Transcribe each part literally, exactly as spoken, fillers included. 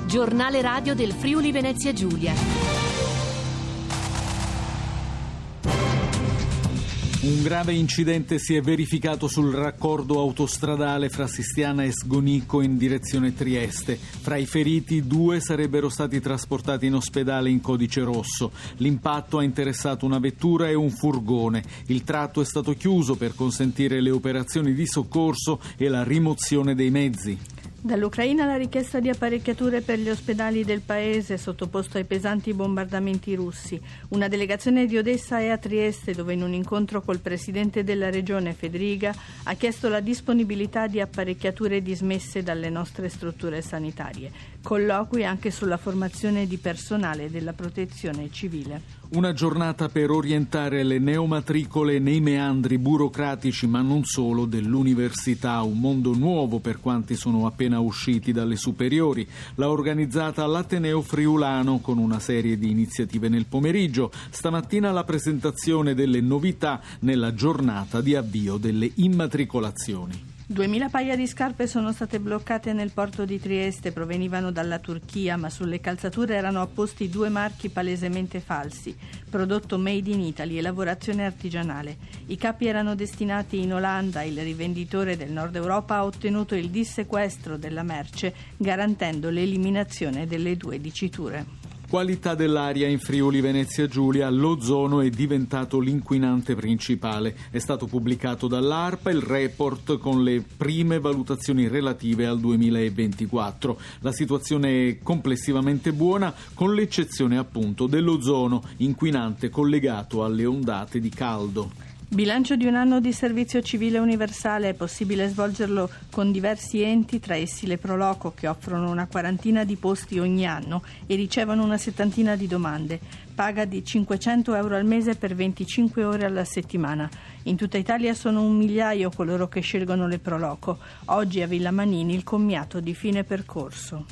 Giornale radio del Friuli Venezia Giulia. Un grave incidente si è verificato sul raccordo autostradale fra Sistiana e Sgonico in direzione Trieste. Fra i feriti, due sarebbero stati trasportati in ospedale in codice rosso. L'impatto ha interessato una vettura e un furgone. Il tratto è stato chiuso per consentire le operazioni di soccorso e la rimozione dei mezzi. Dall'Ucraina la richiesta di apparecchiature per gli ospedali del paese sottoposto ai pesanti bombardamenti russi. Una delegazione di Odessa è a Trieste, dove in un incontro col presidente della regione Fedriga ha chiesto la disponibilità di apparecchiature dismesse dalle nostre strutture sanitarie. Colloqui anche sulla formazione di personale della protezione civile. Una giornata per orientare le neomatricole nei meandri burocratici, ma non solo, dell'università, un mondo nuovo per quanti sono appena usciti dalle superiori. L'ha organizzata l'Ateneo Friulano con una serie di iniziative nel pomeriggio. Stamattina la presentazione delle novità nella giornata di avvio delle immatricolazioni. Duemila paia di scarpe sono state bloccate nel porto di Trieste, provenivano dalla Turchia, ma sulle calzature erano apposti due marchi palesemente falsi: prodotto made in Italy e lavorazione artigianale. I capi erano destinati in Olanda, il rivenditore del Nord Europa ha ottenuto il dissequestro della merce, garantendo l'eliminazione delle due diciture. Qualità dell'aria in Friuli Venezia Giulia, l'ozono è diventato l'inquinante principale. È stato pubblicato dall'ARPA il report con le prime valutazioni relative al duemilaventiquattro. La situazione è complessivamente buona, con l'eccezione appunto dell'ozono, inquinante collegato alle ondate di caldo. Bilancio di un anno di servizio civile universale. È possibile svolgerlo con diversi enti, tra essi le Proloco, che offrono una quarantina di posti ogni anno e ricevono una settantina di domande. Paga di cinquecento euro al mese per venticinque ore alla settimana. In tutta Italia sono un migliaio coloro che scelgono le Proloco. Oggi a Villa Manini il commiato di fine percorso.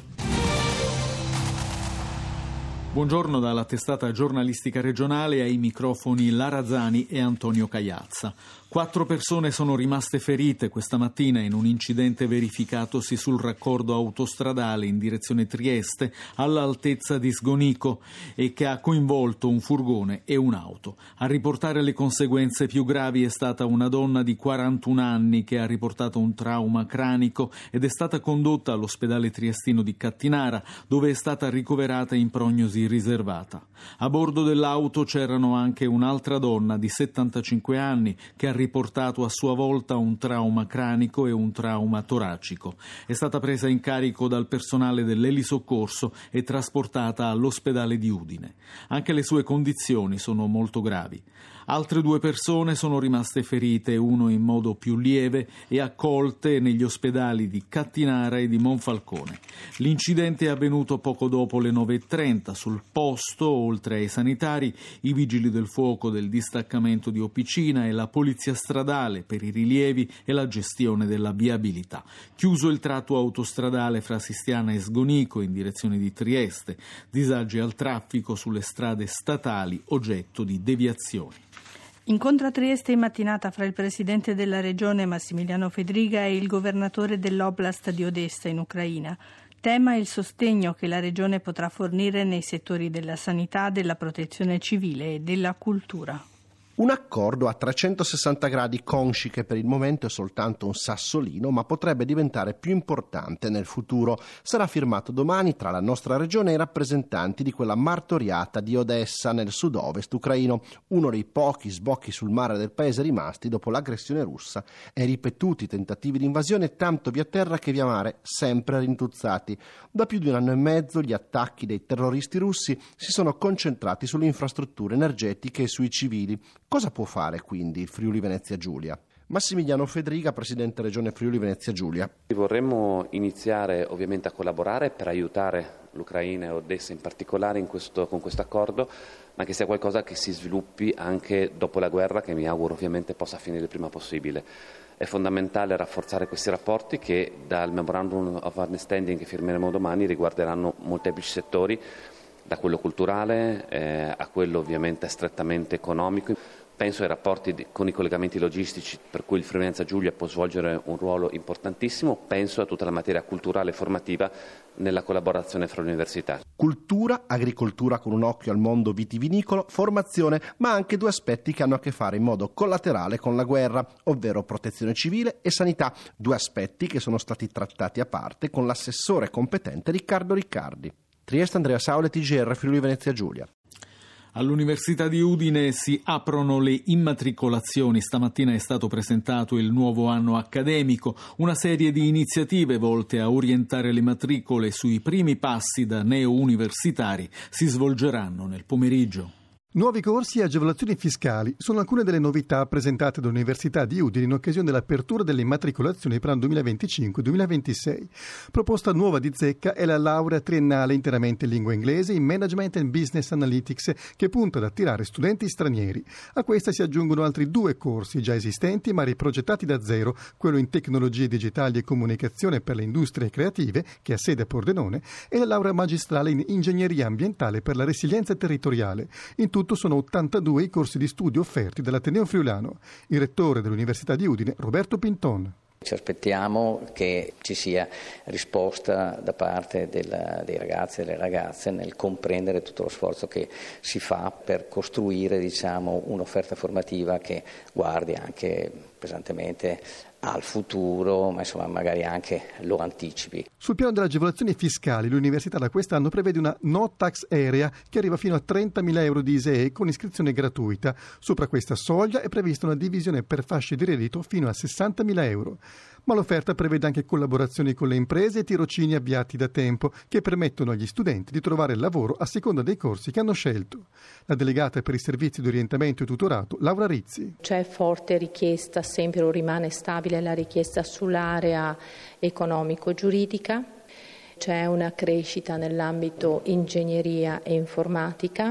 Buongiorno dalla testata giornalistica regionale, ai microfoni Lara Zani e Antonio Cagliazza. Quattro persone sono rimaste ferite questa mattina in un incidente verificatosi sul raccordo autostradale in direzione Trieste all'altezza di Sgonico e che ha coinvolto un furgone e un'auto. A riportare le conseguenze più gravi è stata una donna di quarantuno anni che ha riportato un trauma cranico ed è stata condotta all'ospedale triestino di Cattinara, dove è stata ricoverata in prognosi riservata. A bordo dell'auto c'erano anche un'altra donna di settantacinque anni che ha riportato a sua volta un trauma cranico e un trauma toracico. È stata presa in carico dal personale dell'elisoccorso e trasportata all'ospedale di Udine. Anche le sue condizioni sono molto gravi. Altre due persone sono rimaste ferite, uno in modo più lieve, e accolte negli ospedali di Cattinara e di Monfalcone. L'incidente è avvenuto poco dopo le nove e trenta. Sul posto, oltre ai sanitari, i vigili del fuoco del distaccamento di Opicina e la polizia stradale per i rilievi e la gestione della viabilità. Chiuso il tratto autostradale fra Sistiana e Sgonico in direzione di Trieste. Disagi al traffico sulle strade statali, oggetto di deviazioni. Incontro a Trieste in mattinata fra il presidente della regione Massimiliano Fedriga e il governatore dell'Oblast di Odessa in Ucraina. Tema il sostegno che la regione potrà fornire nei settori della sanità, della protezione civile e della cultura. Un accordo a trecentosessanta gradi consci che per il momento è soltanto un sassolino, ma potrebbe diventare più importante nel futuro. Sarà firmato domani tra la nostra regione e i rappresentanti di quella martoriata di Odessa nel sud-ovest ucraino, uno dei pochi sbocchi sul mare del paese rimasti dopo l'aggressione russa e ripetuti tentativi di invasione tanto via terra che via mare, sempre rintuzzati. Da più di un anno e mezzo gli attacchi dei terroristi russi si sono concentrati sulle infrastrutture energetiche e sui civili. Cosa può fare quindi il Friuli Venezia Giulia? Massimiliano Fedriga, Presidente Regione Friuli Venezia Giulia. Vorremmo iniziare ovviamente a collaborare per aiutare l'Ucraina e Odessa in particolare in questo, con questo accordo, ma che sia qualcosa che si sviluppi anche dopo la guerra, che mi auguro ovviamente possa finire il prima possibile. È fondamentale rafforzare questi rapporti che dal Memorandum of Understanding che firmeremo domani riguarderanno molteplici settori, da quello culturale eh, a quello ovviamente strettamente economico. penso ai rapporti di, con i collegamenti logistici per cui il Friuli Venezia Giulia può svolgere un ruolo importantissimo, penso a tutta la materia culturale e formativa nella collaborazione fra le università. Cultura, agricoltura con un occhio al mondo vitivinicolo, formazione, ma anche due aspetti che hanno a che fare in modo collaterale con la guerra, ovvero protezione civile e sanità, due aspetti che sono stati trattati a parte con l'assessore competente Riccardo Riccardi. Trieste, Andrea Saule, T G R, Friuli Venezia Giulia. All'Università di Udine si aprono le immatricolazioni. Stamattina è stato presentato il nuovo anno accademico, una serie di iniziative volte a orientare le matricole sui primi passi da neo-universitari si svolgeranno nel pomeriggio. Nuovi corsi e agevolazioni fiscali sono alcune delle novità presentate dall'Università di Udine in occasione dell'apertura delle immatricolazioni per l'anno duemilaventicinque duemilaventisei. Proposta nuova di zecca è la laurea triennale interamente in lingua inglese in Management and Business Analytics, che punta ad attirare studenti stranieri. A questa si aggiungono altri due corsi già esistenti ma riprogettati da zero, quello in Tecnologie digitali e comunicazione per le industrie creative, che ha sede a Pordenone, e la laurea magistrale in Ingegneria ambientale per la resilienza territoriale. In tutto sono ottantadue i corsi di studio offerti dall'Ateneo Friulano. Il rettore dell'Università di Udine, Roberto Pinton. Ci aspettiamo che ci sia risposta da parte della, dei ragazzi e delle ragazze nel comprendere tutto lo sforzo che si fa per costruire, diciamo, un'offerta formativa che guardi anche pesantemente al futuro, ma insomma magari anche lo anticipi. Sul piano delle agevolazioni fiscali, l'università da quest'anno prevede una no tax area che arriva fino a trentamila euro di I S E E con iscrizione gratuita. Sopra questa soglia è prevista una divisione per fasce di reddito fino a sessantamila euro. Ma l'offerta prevede anche collaborazioni con le imprese e tirocini avviati da tempo che permettono agli studenti di trovare lavoro a seconda dei corsi che hanno scelto. La delegata per i servizi di orientamento e tutorato, Laura Rizzi. C'è forte richiesta, sempre o rimane stabile la richiesta sull'area economico-giuridica, c'è una crescita nell'ambito ingegneria e informatica.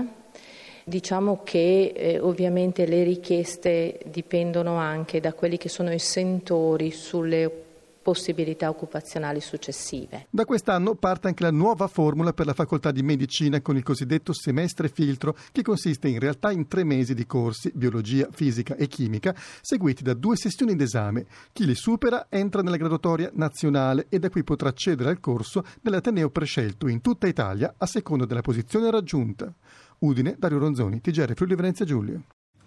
Diciamo che eh, ovviamente le richieste dipendono anche da quelli che sono i settori sulle possibilità occupazionali successive. Da quest'anno parte anche la nuova formula per la facoltà di medicina con il cosiddetto semestre filtro, che consiste in realtà in tre mesi di corsi, biologia, fisica e chimica, seguiti da due sessioni d'esame. Chi li supera entra nella graduatoria nazionale e da qui potrà accedere al corso dell'Ateneo prescelto in tutta Italia a seconda della posizione raggiunta. Udine, Dario Ronzoni, T G R Friuli Venezia Giulia.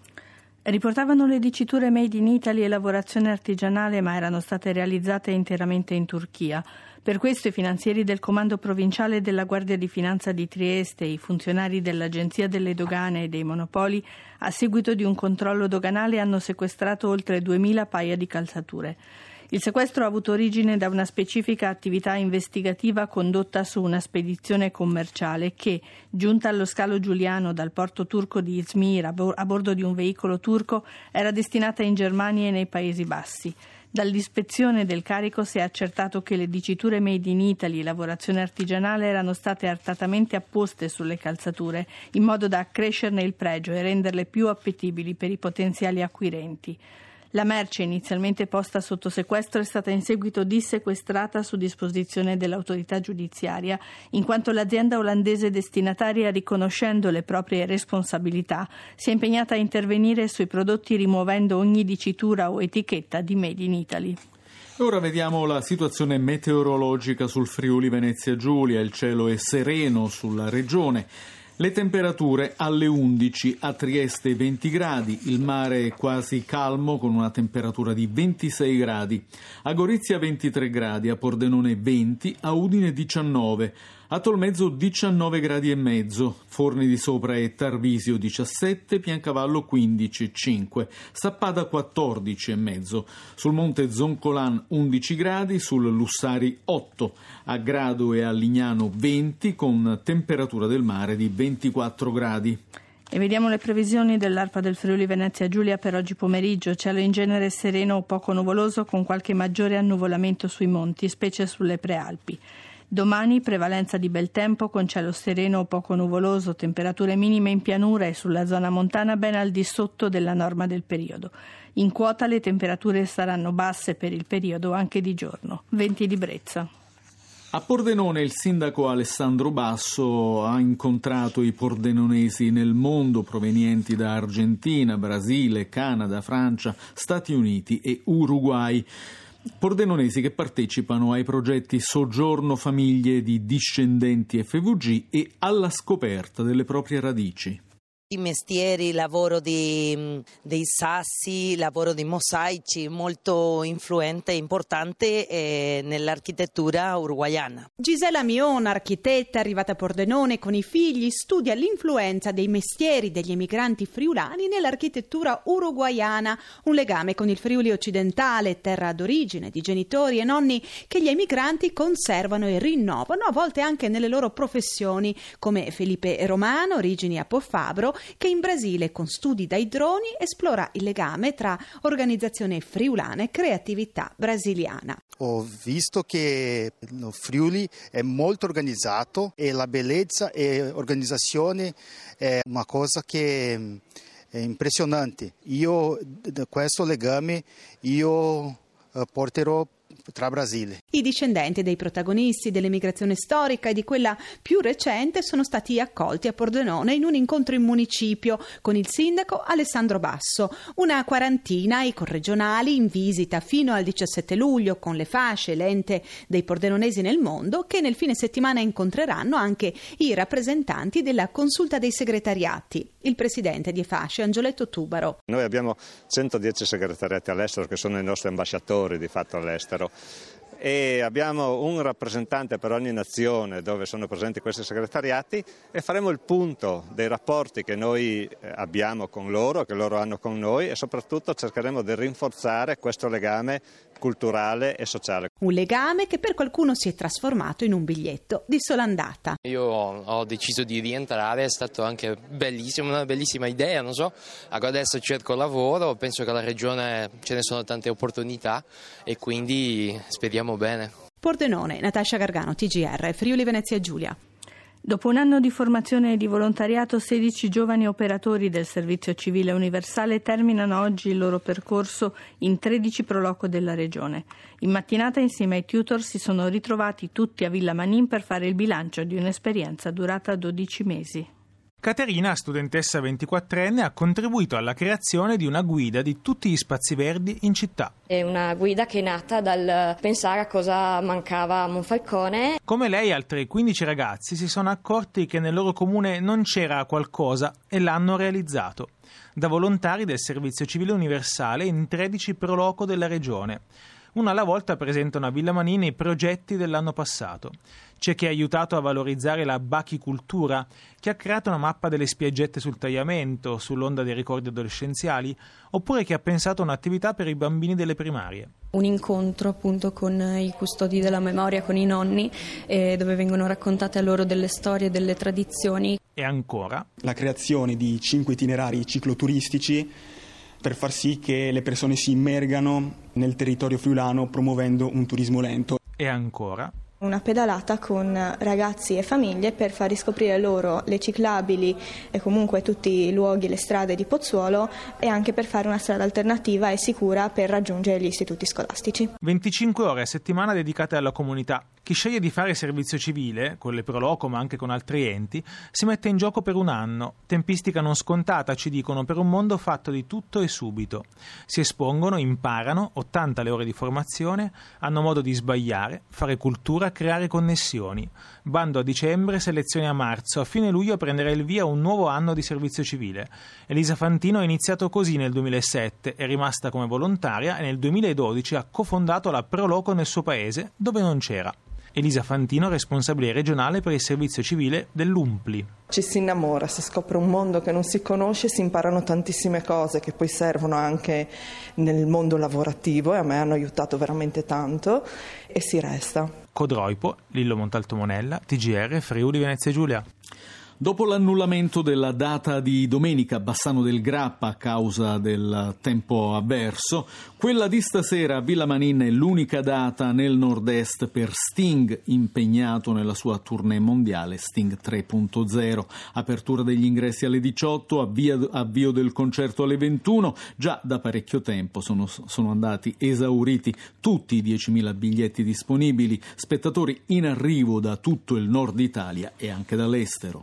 Riportavano le diciture Made in Italy e lavorazione artigianale, ma erano state realizzate interamente in Turchia. Per questo i finanzieri del Comando Provinciale della Guardia di Finanza di Trieste e i funzionari dell'Agenzia delle Dogane e dei Monopoli, a seguito di un controllo doganale, hanno sequestrato oltre duemila paia di calzature. Il sequestro ha avuto origine da una specifica attività investigativa condotta su una spedizione commerciale che, giunta allo scalo giuliano dal porto turco di Izmir a bordo di un veicolo turco, era destinata in Germania e nei Paesi Bassi. Dall'ispezione del carico si è accertato che le diciture Made in Italy e lavorazione artigianale erano state artatamente apposte sulle calzature in modo da accrescerne il pregio e renderle più appetibili per i potenziali acquirenti. La merce, inizialmente posta sotto sequestro, è stata in seguito dissequestrata su disposizione dell'autorità giudiziaria, in quanto l'azienda olandese destinataria, riconoscendo le proprie responsabilità, si è impegnata a intervenire sui prodotti rimuovendo ogni dicitura o etichetta di Made in Italy. Ora vediamo la situazione meteorologica sul Friuli Venezia Giulia. Il cielo è sereno sulla regione. Le temperature alle undici, a Trieste venti gradi, il mare è quasi calmo con una temperatura di ventisei gradi, a Gorizia ventitré gradi, a Pordenone venti, a Udine diciannove, a Tolmezzo diciannove gradi e mezzo, Forni di Sopra e Tarvisio diciassette, Piancavallo quindici e cinque, Sappada quattordici e mezzo, sul Monte Zoncolan undici gradi, sul Lussari otto, a Grado e a Lignano venti con temperatura del mare di ventiquattro gradi. E vediamo le previsioni dell'Arpa del Friuli Venezia Giulia per oggi pomeriggio. Cielo in genere sereno o poco nuvoloso con qualche maggiore annuvolamento sui monti, specie sulle prealpi. Domani prevalenza di bel tempo con cielo sereno o poco nuvoloso, temperature minime in pianura e sulla zona montana ben al di sotto della norma del periodo. In quota le temperature saranno basse per il periodo anche di giorno. Venti di brezza. A Pordenone il sindaco Alessandro Basso ha incontrato i pordenonesi nel mondo provenienti da Argentina, Brasile, Canada, Francia, Stati Uniti e Uruguay. Pordenonesi che partecipano ai progetti Soggiorno Famiglie di Discendenti F V G e Alla scoperta delle proprie radici. I mestieri, lavoro di, dei sassi, lavoro di mosaici, molto influente e importante eh, nell'architettura uruguayana. Gisela Mion, architetta arrivata a Pordenone con i figli, studia l'influenza dei mestieri degli emigranti friulani nell'architettura uruguayana, un legame con il Friuli occidentale, terra d'origine di genitori e nonni che gli emigranti conservano e rinnovano, a volte anche nelle loro professioni, come Felipe Romano, origini a Poffabro, che in Brasile con studi dai droni esplora il legame tra organizzazione friulana e creatività brasiliana. Ho visto che il Friuli è molto organizzato e la bellezza e organizzazione è una cosa che è impressionante. Io questo legame io porterò tra Brasile. I discendenti dei protagonisti dell'emigrazione storica e di quella più recente sono stati accolti a Pordenone in un incontro in municipio con il sindaco Alessandro Basso. Una quarantina i corregionali in visita fino al diciassette luglio con le fasce, l'ente dei pordenonesi nel mondo, che nel fine settimana incontreranno anche i rappresentanti della consulta dei segretariati. Il presidente di Fasce, Angioletto Tubaro. Noi abbiamo centodieci segretariati all'estero che sono i nostri ambasciatori di fatto all'estero. E abbiamo un rappresentante per ogni nazione dove sono presenti questi segretariati e faremo il punto dei rapporti che noi abbiamo con loro, che loro hanno con noi e soprattutto cercheremo di rinforzare questo legame culturale e sociale. Un legame che per qualcuno si è trasformato in un biglietto di sola andata. Io ho deciso di rientrare, è stato anche bellissimo, una bellissima idea, non so, adesso cerco lavoro, penso che alla regione ce ne sono tante opportunità e quindi speriamo bene. Pordenone, Natascia Gargano, T G R, Friuli Venezia Giulia. Dopo un anno di formazione e di volontariato, sedici giovani operatori del Servizio Civile Universale terminano oggi il loro percorso in tredici proloco della Regione. In mattinata, insieme ai tutor, si sono ritrovati tutti a Villa Manin per fare il bilancio di un'esperienza durata dodici mesi. Caterina, studentessa ventiquattrenne, ha contribuito alla creazione di una guida di tutti gli spazi verdi in città. È una guida che è nata dal pensare a cosa mancava a Monfalcone. Come lei, altri quindici ragazzi si sono accorti che nel loro comune non c'era qualcosa e l'hanno realizzato. Da volontari del Servizio Civile Universale in tredici proloco della Regione. Una alla volta presentano a Villa Manin i progetti dell'anno passato. C'è chi ha aiutato a valorizzare la bachicultura, chi ha creato una mappa delle spiaggette sul tagliamento, sull'onda dei ricordi adolescenziali, oppure chi ha pensato a un'attività per i bambini delle primarie. Un incontro appunto con i custodi della memoria, con i nonni, eh, dove vengono raccontate a loro delle storie, delle tradizioni. E ancora la creazione di cinque itinerari cicloturistici per far sì che le persone si immergano nel territorio friulano promuovendo un turismo lento. E ancora una pedalata con ragazzi e famiglie per far riscoprire loro le ciclabili e comunque tutti i luoghi, le strade di Pozzuolo e anche per fare una strada alternativa e sicura per raggiungere gli istituti scolastici. venticinque ore a settimana dedicate alla comunità. Chi sceglie di fare servizio civile, con le Proloco ma anche con altri enti, si mette in gioco per un anno. Tempistica non scontata, ci dicono, per un mondo fatto di tutto e subito. Si espongono, imparano, ottanta le ore di formazione, hanno modo di sbagliare, fare cultura, creare connessioni. Bando a dicembre, selezioni a marzo, a fine luglio prenderà il via un nuovo anno di servizio civile. Elisa Fantino ha iniziato così nel duemilasette, è rimasta come volontaria e nel duemiladodici ha cofondato la Proloco nel suo paese, dove non c'era. Elisa Fantino, responsabile regionale per il servizio civile dell'Umpli. Ci si innamora, si scopre un mondo che non si conosce, si imparano tantissime cose che poi servono anche nel mondo lavorativo e a me hanno aiutato veramente tanto e si resta. Codroipo, Lillo Montalto Monella, T G R, Friuli Venezia Giulia. Dopo l'annullamento della data di domenica a Bassano del Grappa a causa del tempo avverso, quella di stasera a Villa Manin è l'unica data nel nord-est per Sting, impegnato nella sua tournée mondiale Sting tre punto zero. Apertura degli ingressi alle diciotto, avvio, avvio del concerto alle ventuno. Già da parecchio tempo sono, sono andati esauriti tutti i diecimila biglietti disponibili, spettatori in arrivo da tutto il nord Italia e anche dall'estero.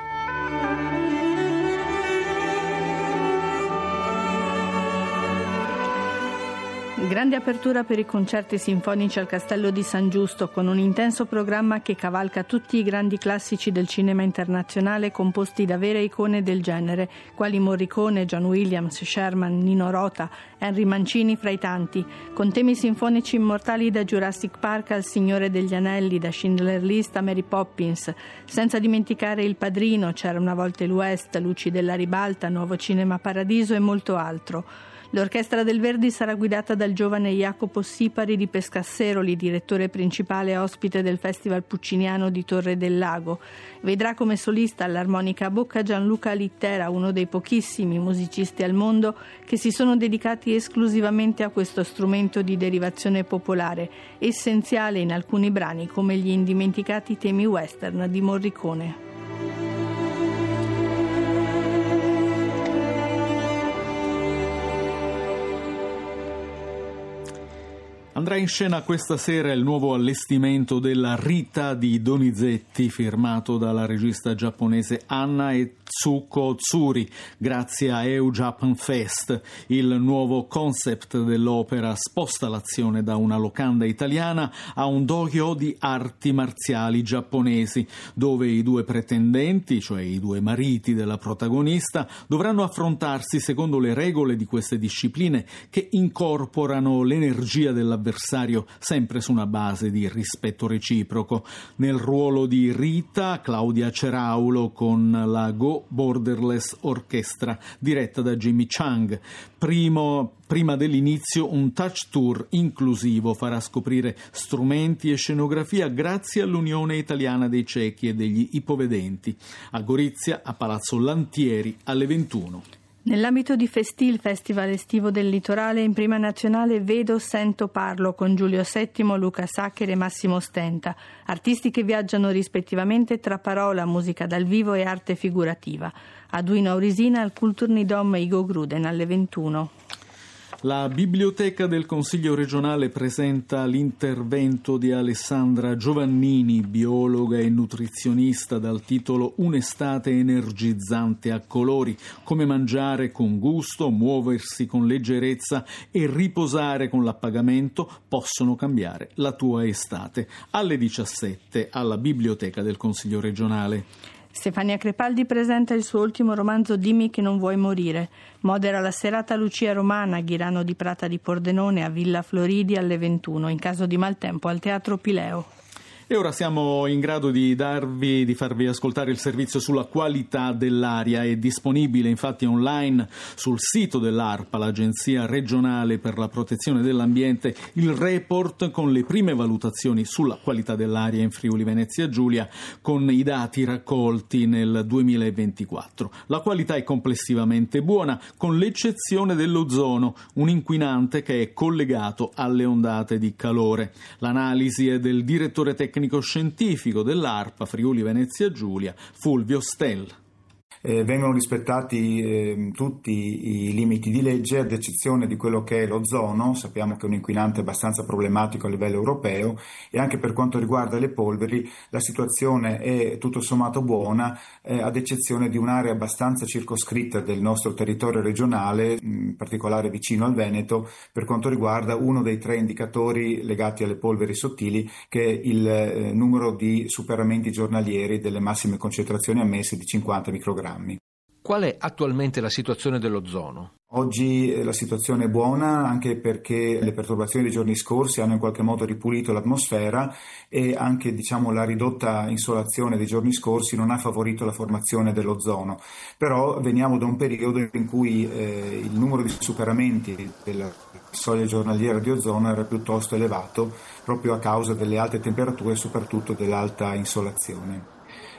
Grande apertura per i concerti sinfonici al Castello di San Giusto, con un intenso programma che cavalca tutti i grandi classici del cinema internazionale composti da vere icone del genere, quali Morricone, John Williams, Sherman, Nino Rota, Henry Mancini fra i tanti, con temi sinfonici immortali da Jurassic Park al Signore degli Anelli, da Schindler List a Mary Poppins, senza dimenticare Il Padrino, C'era una volta l'West, Luci della ribalta, Nuovo Cinema Paradiso e molto altro. L'Orchestra del Verdi sarà guidata dal giovane Jacopo Sipari di Pescasseroli, direttore principale e ospite del Festival Pucciniano di Torre del Lago. Vedrà come solista all'armonica a bocca Gianluca Littera, uno dei pochissimi musicisti al mondo che si sono dedicati esclusivamente a questo strumento di derivazione popolare, essenziale in alcuni brani come gli indimenticati temi western di Morricone. Andrà in scena questa sera il nuovo allestimento della Rita di Donizetti, firmato dalla regista giapponese Anna Etsuko Tsuri, grazie a EU Japan Fest. Il nuovo concept dell'opera sposta l'azione da una locanda italiana a un dojo di arti marziali giapponesi, dove i due pretendenti, cioè i due mariti della protagonista, dovranno affrontarsi secondo le regole di queste discipline che incorporano l'energia dell'avversario, sempre su una base di rispetto reciproco. Nel ruolo di Rita, Claudia Ceraulo con la Go Borderless Orchestra, diretta da Jimmy Chang. Primo, prima dell'inizio un touch tour inclusivo farà scoprire strumenti e scenografia grazie all'Unione Italiana dei Ciechi e degli Ipovedenti. A Gorizia, a Palazzo Lantieri, alle ventuno. Nell'ambito di Festil, Festival estivo del litorale, in prima nazionale Vedo, Sento, Parlo con Giulio Settimo, Luca Saccher e Massimo Stenta, artisti che viaggiano rispettivamente tra parola, musica dal vivo e arte figurativa. A Duino Aurisina al Kulturnidom Igo Gruden alle ventuno. La Biblioteca del Consiglio regionale presenta l'intervento di Alessandra Giovannini, biologa e nutrizionista, dal titolo Un'estate energizzante a colori, come mangiare con gusto, muoversi con leggerezza e riposare con l'appagamento possono cambiare la tua estate. Alle diciassette alla Biblioteca del Consiglio regionale. Stefania Crepaldi presenta il suo ultimo romanzo Dimmi che non vuoi morire. Modera la serata Lucia Romana a Ghirano di Prata di Pordenone a Villa Floridi alle ventuno, in caso di maltempo al Teatro Pileo. E ora siamo in grado di darvi, di farvi ascoltare il servizio sulla qualità dell'aria. È disponibile infatti online sul sito dell'ARPA, l'Agenzia regionale per la protezione dell'ambiente, il report con le prime valutazioni sulla qualità dell'aria in Friuli Venezia Giulia, con i dati raccolti nel duemilaventiquattro. La qualità è complessivamente buona, con l'eccezione dell'ozono, un inquinante che è collegato alle ondate di calore. L'analisi è del direttore tecnico scientifico dell'ARPA Friuli Venezia Giulia, Fulvio Stell. Eh, vengono rispettati eh, tutti i limiti di legge, ad eccezione di quello che è l'ozono. Sappiamo che è un inquinante abbastanza problematico a livello europeo, e anche per quanto riguarda le polveri la situazione è tutto sommato buona, eh, ad eccezione di un'area abbastanza circoscritta del nostro territorio regionale, in particolare vicino al Veneto, per quanto riguarda uno dei tre indicatori legati alle polveri sottili, che è il eh, numero di superamenti giornalieri delle massime concentrazioni ammesse di cinquanta microgrammi. Qual è attualmente la situazione dell'ozono? Oggi la situazione è buona, anche perché le perturbazioni dei giorni scorsi hanno in qualche modo ripulito l'atmosfera, e anche diciamo la ridotta insolazione dei giorni scorsi non ha favorito la formazione dell'ozono. Però veniamo da un periodo in cui eh, il numero di superamenti della soglia giornaliera di ozono era piuttosto elevato, proprio a causa delle alte temperature e soprattutto dell'alta insolazione.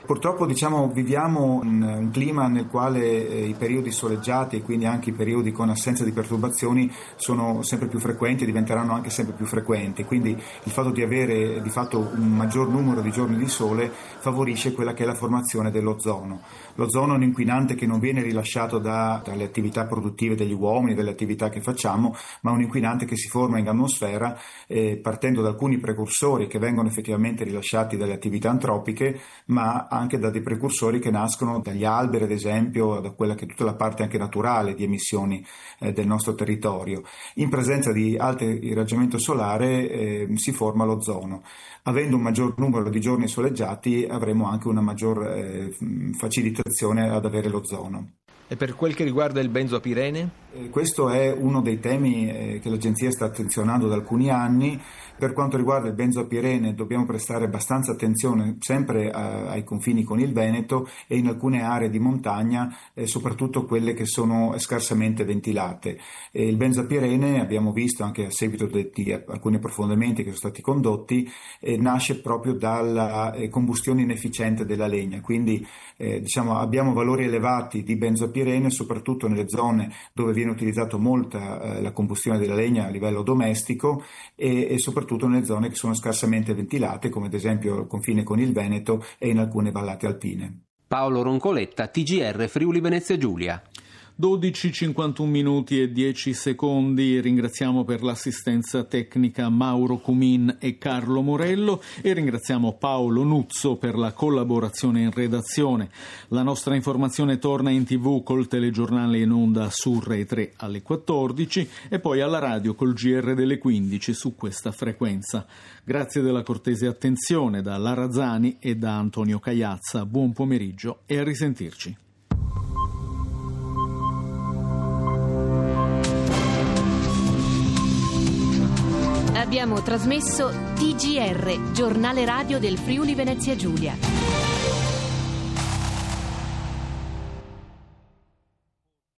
Purtroppo diciamo viviamo un, un clima nel quale eh, i periodi soleggiati e quindi anche i periodi con assenza di perturbazioni sono sempre più frequenti e diventeranno anche sempre più frequenti, quindi il fatto di avere di fatto un maggior numero di giorni di sole favorisce quella che è la formazione dell'ozono. L'ozono è un inquinante che non viene rilasciato da, dalle attività produttive degli uomini, dalle attività che facciamo, ma un inquinante che si forma in atmosfera eh, partendo da alcuni precursori che vengono effettivamente rilasciati dalle attività antropiche, ma anche da dei precursori che nascono dagli alberi, ad esempio, da quella che è tutta la parte anche naturale di emissioni eh, del nostro territorio. In presenza di alto irraggiamento solare eh, si forma l'ozono. Avendo un maggior numero di giorni soleggiati avremo anche una maggior eh, facilitazione ad avere l'ozono. E per quel che riguarda il benzoapirene? Eh, questo è uno dei temi eh, che l'Agenzia sta attenzionando da alcuni anni. Per quanto riguarda il benzoapirene dobbiamo prestare abbastanza attenzione sempre a, ai confini con il Veneto e in alcune aree di montagna, eh, soprattutto quelle che sono scarsamente ventilate. E il benzoapirene, abbiamo visto anche a seguito di, di alcuni approfondimenti che sono stati condotti, eh, nasce proprio dalla eh, combustione inefficiente della legna, quindi eh, diciamo abbiamo valori elevati di benzoapirene soprattutto nelle zone dove viene utilizzato molta eh, la combustione della legna a livello domestico e, e soprattutto nelle zone che sono scarsamente ventilate, come ad esempio al confine con il Veneto e in alcune vallate alpine. Paolo Roncoletta, T G R Friuli Venezia Giulia. dodici cinquantuno minuti e dieci secondi. Ringraziamo per l'assistenza tecnica Mauro Cumin e Carlo Morello e ringraziamo Paolo Nuzzo per la collaborazione in redazione. La nostra informazione torna in tv col telegiornale in onda su Rai tre alle quattordici e poi alla radio col G R delle quindici su questa frequenza. Grazie della cortese attenzione da Lara Zani e da Antonio Cagliazza. Buon pomeriggio e a risentirci. Abbiamo trasmesso T G R, giornale radio del Friuli Venezia Giulia.